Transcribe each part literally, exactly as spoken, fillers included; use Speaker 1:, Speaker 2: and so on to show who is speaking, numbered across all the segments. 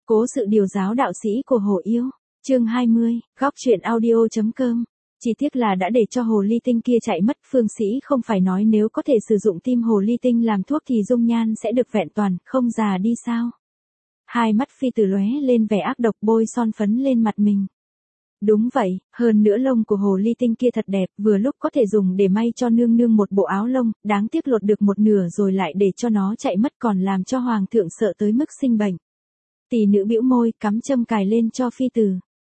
Speaker 1: Cố sự điều giáo đạo sĩ của Hồ Yêu, chương hai mươi, góc truyện audio.com. Chỉ tiếc là đã để cho hồ ly tinh kia chạy mất, Phương Sĩ không phải nói nếu có thể sử dụng tim hồ ly tinh làm thuốc thì dung nhan sẽ được vẹn toàn, không già đi sao? Hai mắt Phi Tử lóe lên vẻ ác độc, bôi son phấn lên mặt mình. Đúng vậy, hơn nữa lông của hồ ly tinh kia thật đẹp, vừa lúc có thể dùng để may cho nương nương một bộ áo lông, đáng tiếc lột được một nửa rồi lại để cho nó chạy mất, còn làm cho hoàng thượng sợ tới mức sinh bệnh. Tỷ nữ bĩu môi, cắm châm cài lên cho Phi Tử.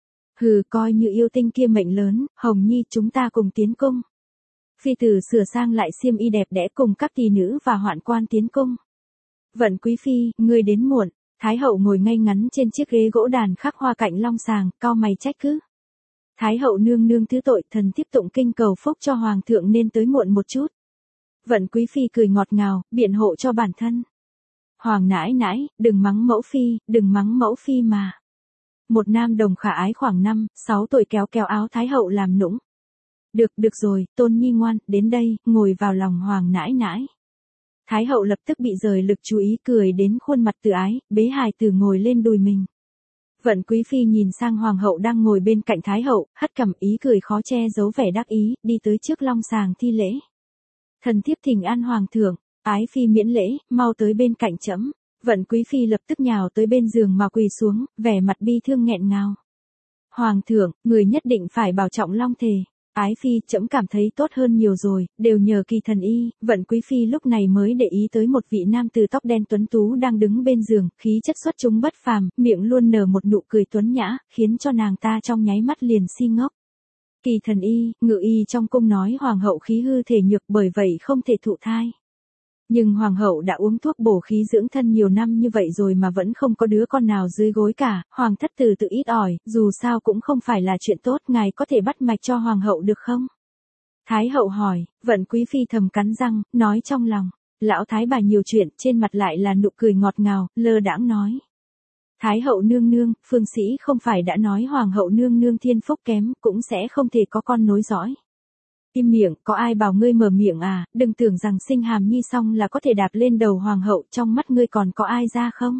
Speaker 1: Hừ, coi như yêu tinh kia mệnh lớn, Hồng Nhi chúng ta cùng tiến cung. Phi Tử sửa sang lại xiêm y đẹp đẽ cùng các tỷ nữ và hoạn quan tiến cung. Vận Quý Phi, ngươi đến muộn. Thái hậu ngồi ngay ngắn trên chiếc ghế gỗ đàn khắc hoa cạnh long sàng, cau mày trách cứ. Thái hậu nương nương thứ tội, thần tiếp tụng kinh cầu phúc cho hoàng thượng nên tới muộn một chút. Vận Quý Phi cười ngọt ngào, biện hộ cho bản thân. Hoàng nãi nãi, đừng mắng mẫu phi, đừng mắng mẫu phi mà. Một nam đồng khả ái khoảng năm, sáu tuổi kéo kéo áo Thái hậu làm nũng. Được, được rồi, Tôn Nhi ngoan, đến đây, ngồi vào lòng hoàng nãi nãi. Thái hậu lập tức bị rời lực chú ý, cười đến khuôn mặt từ ái, bế hài tử ngồi lên đùi mình. Vận Quý Phi nhìn sang hoàng hậu đang ngồi bên cạnh Thái hậu, hất cằm, ý cười khó che giấu vẻ đắc ý, đi tới trước long sàng thi lễ. Thần thiếp thỉnh an hoàng thượng. Ái phi miễn lễ, mau tới bên cạnh trẫm. Vận Quý Phi lập tức nhào tới bên giường mà quỳ xuống, vẻ mặt bi thương nghẹn ngào. Hoàng thượng, người nhất định phải bảo trọng long thể. Ái phi, trẫm cảm thấy tốt hơn nhiều rồi, đều nhờ Kỳ Thần Y. Vận Quý Phi lúc này mới để ý tới một vị nam tử tóc đen tuấn tú đang đứng bên giường, khí chất xuất chúng bất phàm, miệng luôn nở một nụ cười tuấn nhã, khiến cho nàng ta trong nháy mắt liền si ngốc. Kỳ Thần Y, ngự y trong cung nói hoàng hậu khí hư thể nhược, bởi vậy không thể thụ thai. Nhưng hoàng hậu đã uống thuốc bổ khí dưỡng thân nhiều năm như vậy rồi mà vẫn không có đứa con nào dưới gối cả, hoàng thất từ tự ít ỏi, dù sao cũng không phải là chuyện tốt, ngài có thể bắt mạch cho hoàng hậu được không? Thái hậu hỏi. Vận Quý Phi thầm cắn răng, nói trong lòng, lão thái bà nhiều chuyện, trên mặt lại là nụ cười ngọt ngào, lơ đãng nói. Thái hậu nương nương, Phương Sĩ không phải đã nói hoàng hậu nương nương thiên phúc kém, cũng sẽ không thể có con nối dõi. Im miệng, có ai bảo ngươi mở miệng à, đừng tưởng rằng sinh hàm nhi xong là có thể đạp lên đầu hoàng hậu, trong mắt ngươi còn có ai ra không?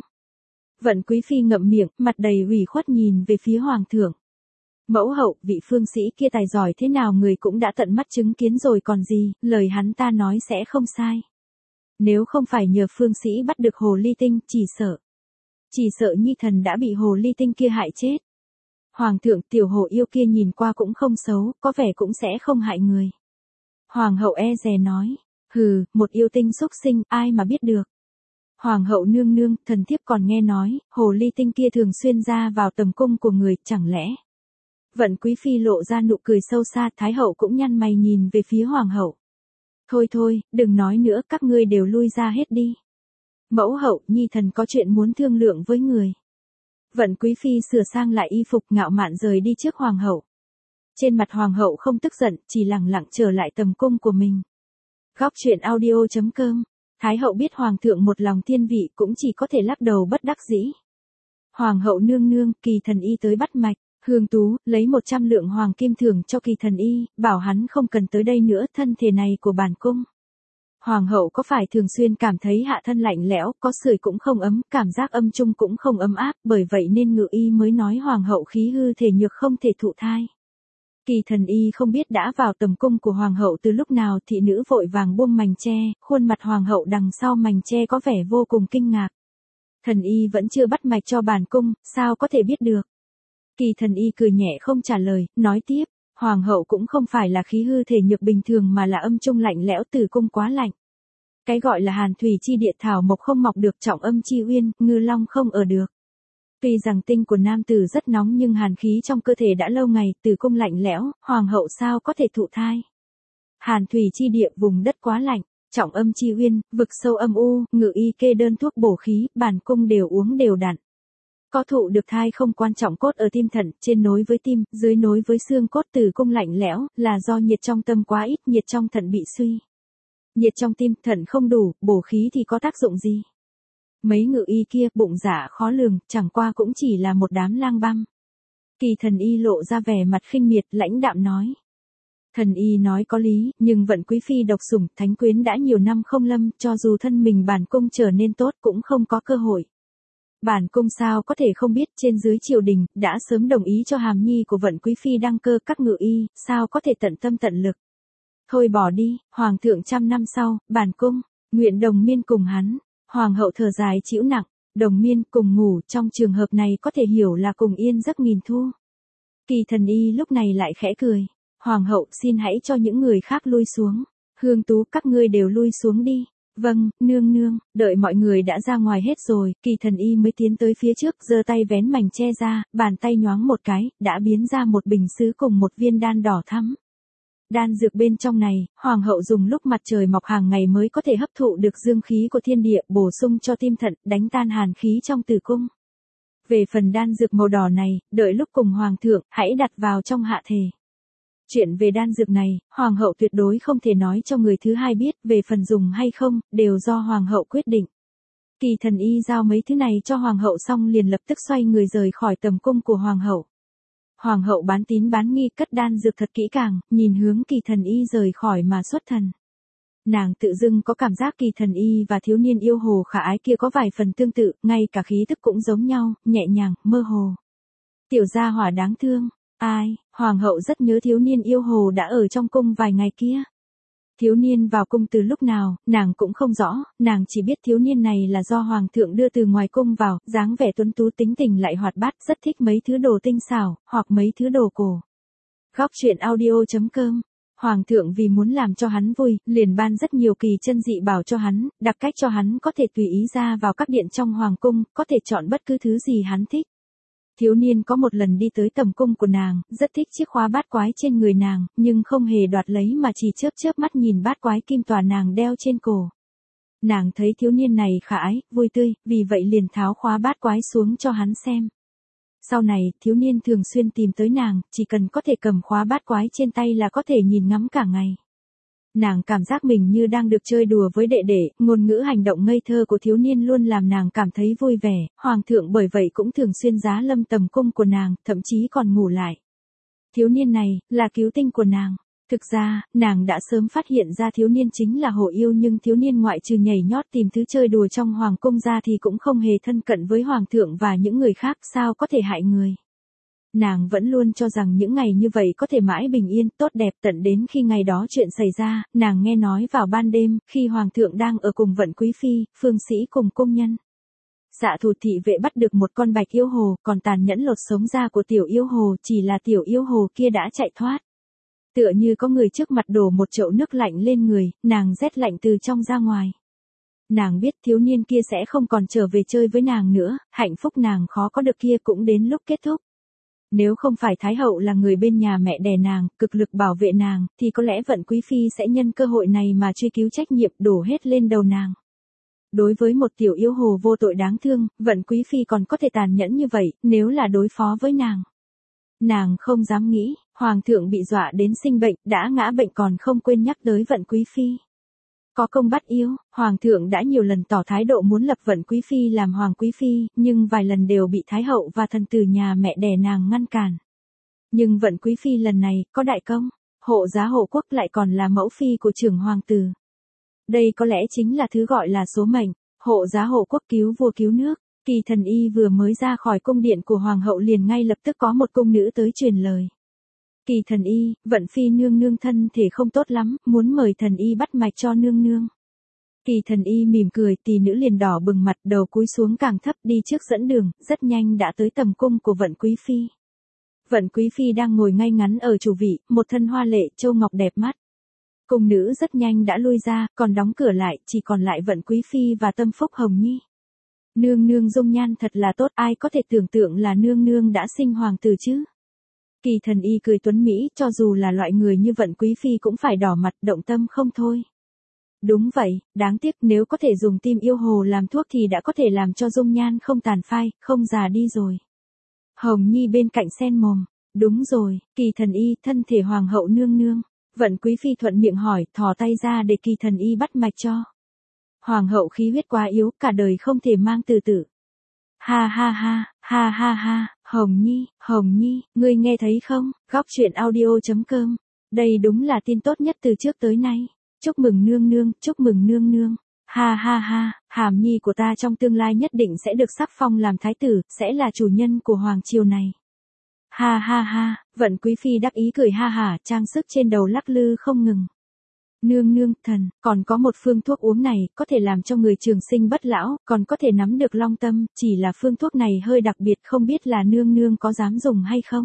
Speaker 1: Vận Quý Phi ngậm miệng, mặt đầy ủy khuất nhìn về phía hoàng thượng. Mẫu hậu, vị Phương Sĩ kia tài giỏi thế nào người cũng đã tận mắt chứng kiến rồi còn gì, lời hắn ta nói sẽ không sai. Nếu không phải nhờ Phương Sĩ bắt được hồ ly tinh, chỉ sợ. Chỉ sợ Nhi thần đã bị hồ ly tinh kia hại chết. Hoàng thượng, tiểu hồ yêu kia nhìn qua cũng không xấu, có vẻ cũng sẽ không hại người. Hoàng hậu e dè nói. Hừ, một yêu tinh xúc sinh, ai mà biết được. Hoàng hậu nương nương, thần thiếp còn nghe nói, hồ ly tinh kia thường xuyên ra vào tầm cung của người, chẳng lẽ. Vận Quý Phi lộ ra nụ cười sâu xa, Thái hậu cũng nhăn mày nhìn về phía hoàng hậu. Thôi thôi, đừng nói nữa, các ngươi đều lui ra hết đi. Mẫu hậu, Nhi thần có chuyện muốn thương lượng với người. Vận Quý Phi sửa sang lại y phục, ngạo mạn rời đi trước hoàng hậu. Trên mặt hoàng hậu không tức giận, chỉ lẳng lặng trở lại tầm cung của mình. Góc truyện audio.com. Thái hậu biết hoàng thượng một lòng thiên vị, cũng chỉ có thể lắc đầu bất đắc dĩ. Hoàng hậu nương nương, Kỳ Thần Y tới bắt mạch. Hương Tú, lấy một trăm lượng hoàng kim thưởng cho Kỳ Thần Y, bảo hắn không cần tới đây nữa, thân thể này của bản cung. Hoàng hậu có phải thường xuyên cảm thấy hạ thân lạnh lẽo, có sưởi cũng không ấm, cảm giác âm trung cũng không ấm áp, bởi vậy nên ngự y mới nói hoàng hậu khí hư thể nhược không thể thụ thai. Kỳ Thần Y không biết đã vào tầm cung của hoàng hậu từ lúc nào, thị nữ vội vàng buông mành che, khuôn mặt hoàng hậu đằng sau mành che có vẻ vô cùng kinh ngạc. Thần Y vẫn chưa bắt mạch cho bản cung, sao có thể biết được? Kỳ Thần Y cười nhẹ không trả lời, nói tiếp. Hoàng hậu cũng không phải là khí hư thể nhược bình thường mà là âm trung lạnh lẽo, tử cung quá lạnh. Cái gọi là hàn thủy chi địa, thảo mộc không mọc được, trọng âm chi uyên, ngư long không ở được. Tuy rằng tinh của nam tử rất nóng nhưng hàn khí trong cơ thể đã lâu ngày, tử cung lạnh lẽo, hoàng hậu sao có thể thụ thai. Hàn thủy chi địa, vùng đất quá lạnh, trọng âm chi uyên, vực sâu âm u, ngự y kê đơn thuốc bổ khí, bản cung đều uống đều đặn. Có thụ được thai không quan trọng, cốt ở tim thận, trên nối với tim, dưới nối với xương cốt, tử cung lạnh lẽo, là do nhiệt trong tâm quá ít, nhiệt trong thận bị suy. Nhiệt trong tim, thận không đủ, bổ khí thì có tác dụng gì? Mấy ngự y kia, bụng dạ khó lường, chẳng qua cũng chỉ là một đám lang băm. Kỳ Thần Y lộ ra vẻ mặt khinh miệt, lãnh đạm nói. Thần Y nói có lý, nhưng Vận Quý Phi độc sủng, thánh quyến đã nhiều năm không lâm, cho dù thân mình bản cung trở nên tốt cũng không có cơ hội. Bản cung sao có thể không biết, trên dưới triều đình đã sớm đồng ý cho hàm nhi của Vận quý phi đăng cơ, các ngự y sao có thể tận tâm tận lực. Thôi bỏ đi, hoàng thượng trăm năm sau, bản cung nguyện đồng miên cùng hắn. Hoàng hậu thở dài chịu nặng, đồng miên cùng ngủ trong trường hợp này có thể hiểu là cùng yên giấc nghìn thu. Kỳ Thần Y lúc này lại khẽ cười. Hoàng hậu xin hãy cho những người khác lui xuống. Hương Tú các ngươi đều lui xuống đi. Vâng, nương nương. Đợi mọi người đã ra ngoài hết rồi, Kỳ Thần Y mới tiến tới phía trước, giơ tay vén mảnh che ra, bàn tay nhoáng một cái, đã biến ra một bình sứ cùng một viên đan đỏ thắm. Đan dược bên trong này, hoàng hậu dùng lúc mặt trời mọc hàng ngày mới có thể hấp thụ được dương khí của thiên địa, bổ sung cho tim thận, đánh tan hàn khí trong tử cung. Về phần đan dược màu đỏ này, đợi lúc cùng hoàng thượng, hãy đặt vào trong hạ thể. Chuyện về đan dược này, hoàng hậu tuyệt đối không thể nói cho người thứ hai biết, về phần dùng hay không, đều do hoàng hậu quyết định. Kỳ Thần Y giao mấy thứ này cho hoàng hậu xong liền lập tức xoay người rời khỏi tầm cung của hoàng hậu. Hoàng hậu bán tín bán nghi cất đan dược thật kỹ càng, nhìn hướng Kỳ Thần Y rời khỏi mà xuất thần. Nàng tự dưng có cảm giác Kỳ Thần Y và thiếu niên yêu hồ khả ái kia có vài phần tương tự, ngay cả khí tức cũng giống nhau, nhẹ nhàng, mơ hồ. Tiểu gia hỏa đáng thương, ai, hoàng hậu rất nhớ thiếu niên yêu hồ đã ở trong cung vài ngày kia. Thiếu niên vào cung từ lúc nào, nàng cũng không rõ, nàng chỉ biết thiếu niên này là do hoàng thượng đưa từ ngoài cung vào, dáng vẻ tuấn tú tính tình lại hoạt bát, rất thích mấy thứ đồ tinh xảo, hoặc mấy thứ đồ cổ. Góc truyện audio chấm com. Hoàng thượng vì muốn làm cho hắn vui, liền ban rất nhiều kỳ chân dị bảo cho hắn, đặc cách cho hắn có thể tùy ý ra vào các điện trong hoàng cung, có thể chọn bất cứ thứ gì hắn thích. Thiếu niên có một lần đi tới tầm cung của nàng, rất thích chiếc khóa bát quái trên người nàng, nhưng không hề đoạt lấy mà chỉ chớp chớp mắt nhìn bát quái kim tòa nàng đeo trên cổ. Nàng thấy thiếu niên này khả ái, vui tươi, vì vậy liền tháo khóa bát quái xuống cho hắn xem. Sau này, thiếu niên thường xuyên tìm tới nàng, chỉ cần có thể cầm khóa bát quái trên tay là có thể nhìn ngắm cả ngày. Nàng cảm giác mình như đang được chơi đùa với đệ đệ, ngôn ngữ hành động ngây thơ của thiếu niên luôn làm nàng cảm thấy vui vẻ, hoàng thượng bởi vậy cũng thường xuyên giá lâm tầm cung của nàng, thậm chí còn ngủ lại. Thiếu niên này, là cứu tinh của nàng. Thực ra, nàng đã sớm phát hiện ra thiếu niên chính là Hồ Yêu, nhưng thiếu niên ngoại trừ nhảy nhót tìm thứ chơi đùa trong hoàng cung ra thì cũng không hề thân cận với hoàng thượng và những người khác, sao có thể hại người. Nàng vẫn luôn cho rằng những ngày như vậy có thể mãi bình yên, tốt đẹp, tận đến khi ngày đó chuyện xảy ra, nàng nghe nói vào ban đêm, khi hoàng thượng đang ở cùng Vận quý phi, phương sĩ cùng cung nhân. Dạ thủ thị vệ bắt được một con bạch yêu hồ, còn tàn nhẫn lột sống da của tiểu yêu hồ, chỉ là tiểu yêu hồ kia đã chạy thoát. Tựa như có người trước mặt đổ một chậu nước lạnh lên người, nàng rét lạnh từ trong ra ngoài. Nàng biết thiếu niên kia sẽ không còn trở về chơi với nàng nữa, hạnh phúc nàng khó có được kia cũng đến lúc kết thúc. Nếu không phải Thái hậu là người bên nhà mẹ đẻ nàng, cực lực bảo vệ nàng, thì có lẽ Vận quý phi sẽ nhân cơ hội này mà truy cứu trách nhiệm, đổ hết lên đầu nàng. Đối với một tiểu yêu hồ vô tội đáng thương, Vận quý phi còn có thể tàn nhẫn như vậy, nếu là đối phó với nàng. Nàng không dám nghĩ, hoàng thượng bị dọa đến sinh bệnh, đã ngã bệnh còn không quên nhắc tới Vận quý phi. Có công bắt yêu, hoàng thượng đã nhiều lần tỏ thái độ muốn lập Vận quý phi làm hoàng quý phi, nhưng vài lần đều bị thái hậu và thần tử nhà mẹ đẻ nàng ngăn cản. Nhưng Vận quý phi lần này, có đại công, hộ giá hộ quốc lại còn là mẫu phi của trưởng hoàng tử. Đây có lẽ chính là thứ gọi là số mệnh, hộ giá hộ quốc cứu vua cứu nước. Kỳ Thần Y vừa mới ra khỏi cung điện của hoàng hậu liền ngay lập tức có một cung nữ tới truyền lời. Kỳ Thần Y, Vận phi nương nương thân thể không tốt lắm, muốn mời thần y bắt mạch cho nương nương. Kỳ Thần Y mỉm cười, tỷ nữ liền đỏ bừng mặt, đầu cúi xuống càng thấp, đi trước dẫn đường, rất nhanh đã tới tầm cung của Vận quý phi. Vận quý phi đang ngồi ngay ngắn ở chủ vị, một thân hoa lệ, châu ngọc đẹp mắt. Cung nữ rất nhanh đã lui ra, còn đóng cửa lại, chỉ còn lại Vận quý phi và Tâm Phúc Hồng Nhi. Nương nương dung nhan thật là tốt, ai có thể tưởng tượng là nương nương đã sinh hoàng tử chứ. Kỳ Thần Y cười tuấn mỹ, cho dù là loại người như Vận quý phi cũng phải đỏ mặt, động tâm không thôi. Đúng vậy, đáng tiếc nếu có thể dùng tim yêu hồ làm thuốc thì đã có thể làm cho dung nhan không tàn phai, không già đi rồi. Hồng Nhi bên cạnh sen mồm, đúng rồi, Kỳ Thần Y, thân thể hoàng hậu nương nương. Vận quý phi thuận miệng hỏi, thò tay ra để Kỳ Thần Y bắt mạch cho. Hoàng hậu khí huyết quá yếu, cả đời không thể mang từ tử. Ha ha ha, ha ha ha, Hồng Nhi, Hồng Nhi, ngươi nghe thấy không? Góc truyện audio chấm com. Đây đúng là tin tốt nhất từ trước tới nay. Chúc mừng nương nương, chúc mừng nương nương. Ha ha ha, hàm nhi của ta trong tương lai nhất định sẽ được sắc phong làm thái tử, sẽ là chủ nhân của hoàng triều này. Ha ha ha, Vận Quý Phi đắc ý cười ha hả, trang sức trên đầu lắc lư không ngừng. Nương nương, thần, còn có một phương thuốc uống này, có thể làm cho người trường sinh bất lão, còn có thể nắm được long tâm, chỉ là phương thuốc này hơi đặc biệt, không biết là nương nương có dám dùng hay không?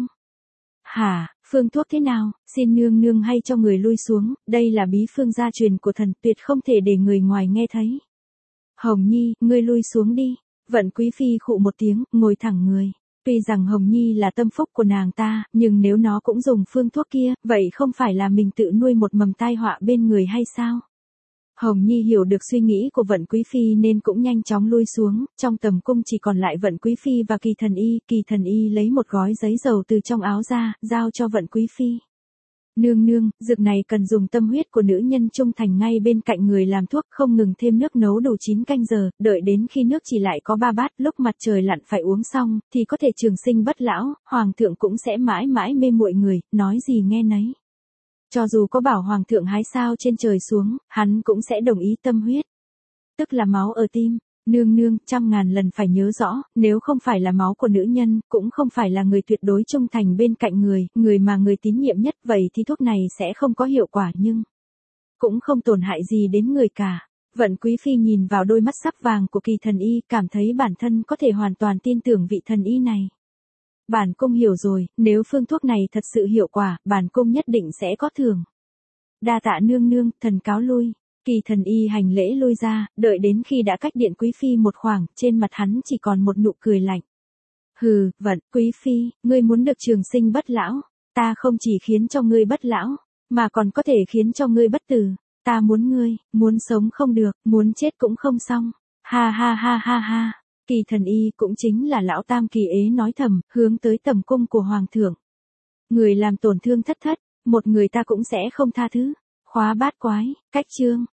Speaker 1: Hả, phương thuốc thế nào, xin nương nương hay cho người lui xuống, đây là bí phương gia truyền của thần, tuyệt không thể để người ngoài nghe thấy. Hồng Nhi, ngươi lui xuống đi. Vận Quý Phi khụ một tiếng, ngồi thẳng người. Tuy rằng Hồng Nhi là tâm phúc của nàng ta, nhưng nếu nó cũng dùng phương thuốc kia, vậy không phải là mình tự nuôi một mầm tai họa bên người hay sao? Hồng Nhi hiểu được suy nghĩ của Vận Quý Phi nên cũng nhanh chóng lui xuống, trong tầm cung chỉ còn lại Vận Quý Phi và Kỳ Thần Y, Kỳ Thần Y lấy một gói giấy dầu từ trong áo ra, giao cho Vận Quý Phi. Nương nương, dược này cần dùng tâm huyết của nữ nhân trung thành ngay bên cạnh người làm thuốc, không ngừng thêm nước nấu đủ chín canh giờ, đợi đến khi nước chỉ lại có ba bát, lúc mặt trời lặn phải uống xong, thì có thể trường sinh bất lão, hoàng thượng cũng sẽ mãi mãi mê muội người, nói gì nghe nấy. Cho dù có bảo hoàng thượng hái sao trên trời xuống, hắn cũng sẽ đồng ý tâm huyết. Tức là máu ở tim. Nương nương, trăm ngàn lần phải nhớ rõ, nếu không phải là máu của nữ nhân, cũng không phải là người tuyệt đối trung thành bên cạnh người, người mà người tín nhiệm nhất, vậy thì thuốc này sẽ không có hiệu quả nhưng cũng không tổn hại gì đến người cả. Vận Quý Phi nhìn vào đôi mắt sắc vàng của Kỳ Thần Y, cảm thấy bản thân có thể hoàn toàn tin tưởng vị thần y này. Bản cung hiểu rồi, nếu phương thuốc này thật sự hiệu quả, bản cung nhất định sẽ có thưởng. Đa tạ nương nương, thần cáo lui. Kỳ Thần Y hành lễ lui ra, đợi đến khi đã cách Điện Quý Phi một khoảng, trên mặt hắn chỉ còn một nụ cười lạnh. Hừ, Vận Quý Phi, ngươi muốn được trường sinh bất lão, ta không chỉ khiến cho ngươi bất lão, mà còn có thể khiến cho ngươi bất tử. Ta muốn ngươi, muốn sống không được, muốn chết cũng không xong. Ha ha ha ha ha. Kỳ Thần Y cũng chính là lão tam Kỳ Ế nói thầm, hướng tới tầm cung của hoàng thượng. Người làm tổn thương thất thất, một người ta cũng sẽ không tha thứ. Khóa bát quái, cách chương.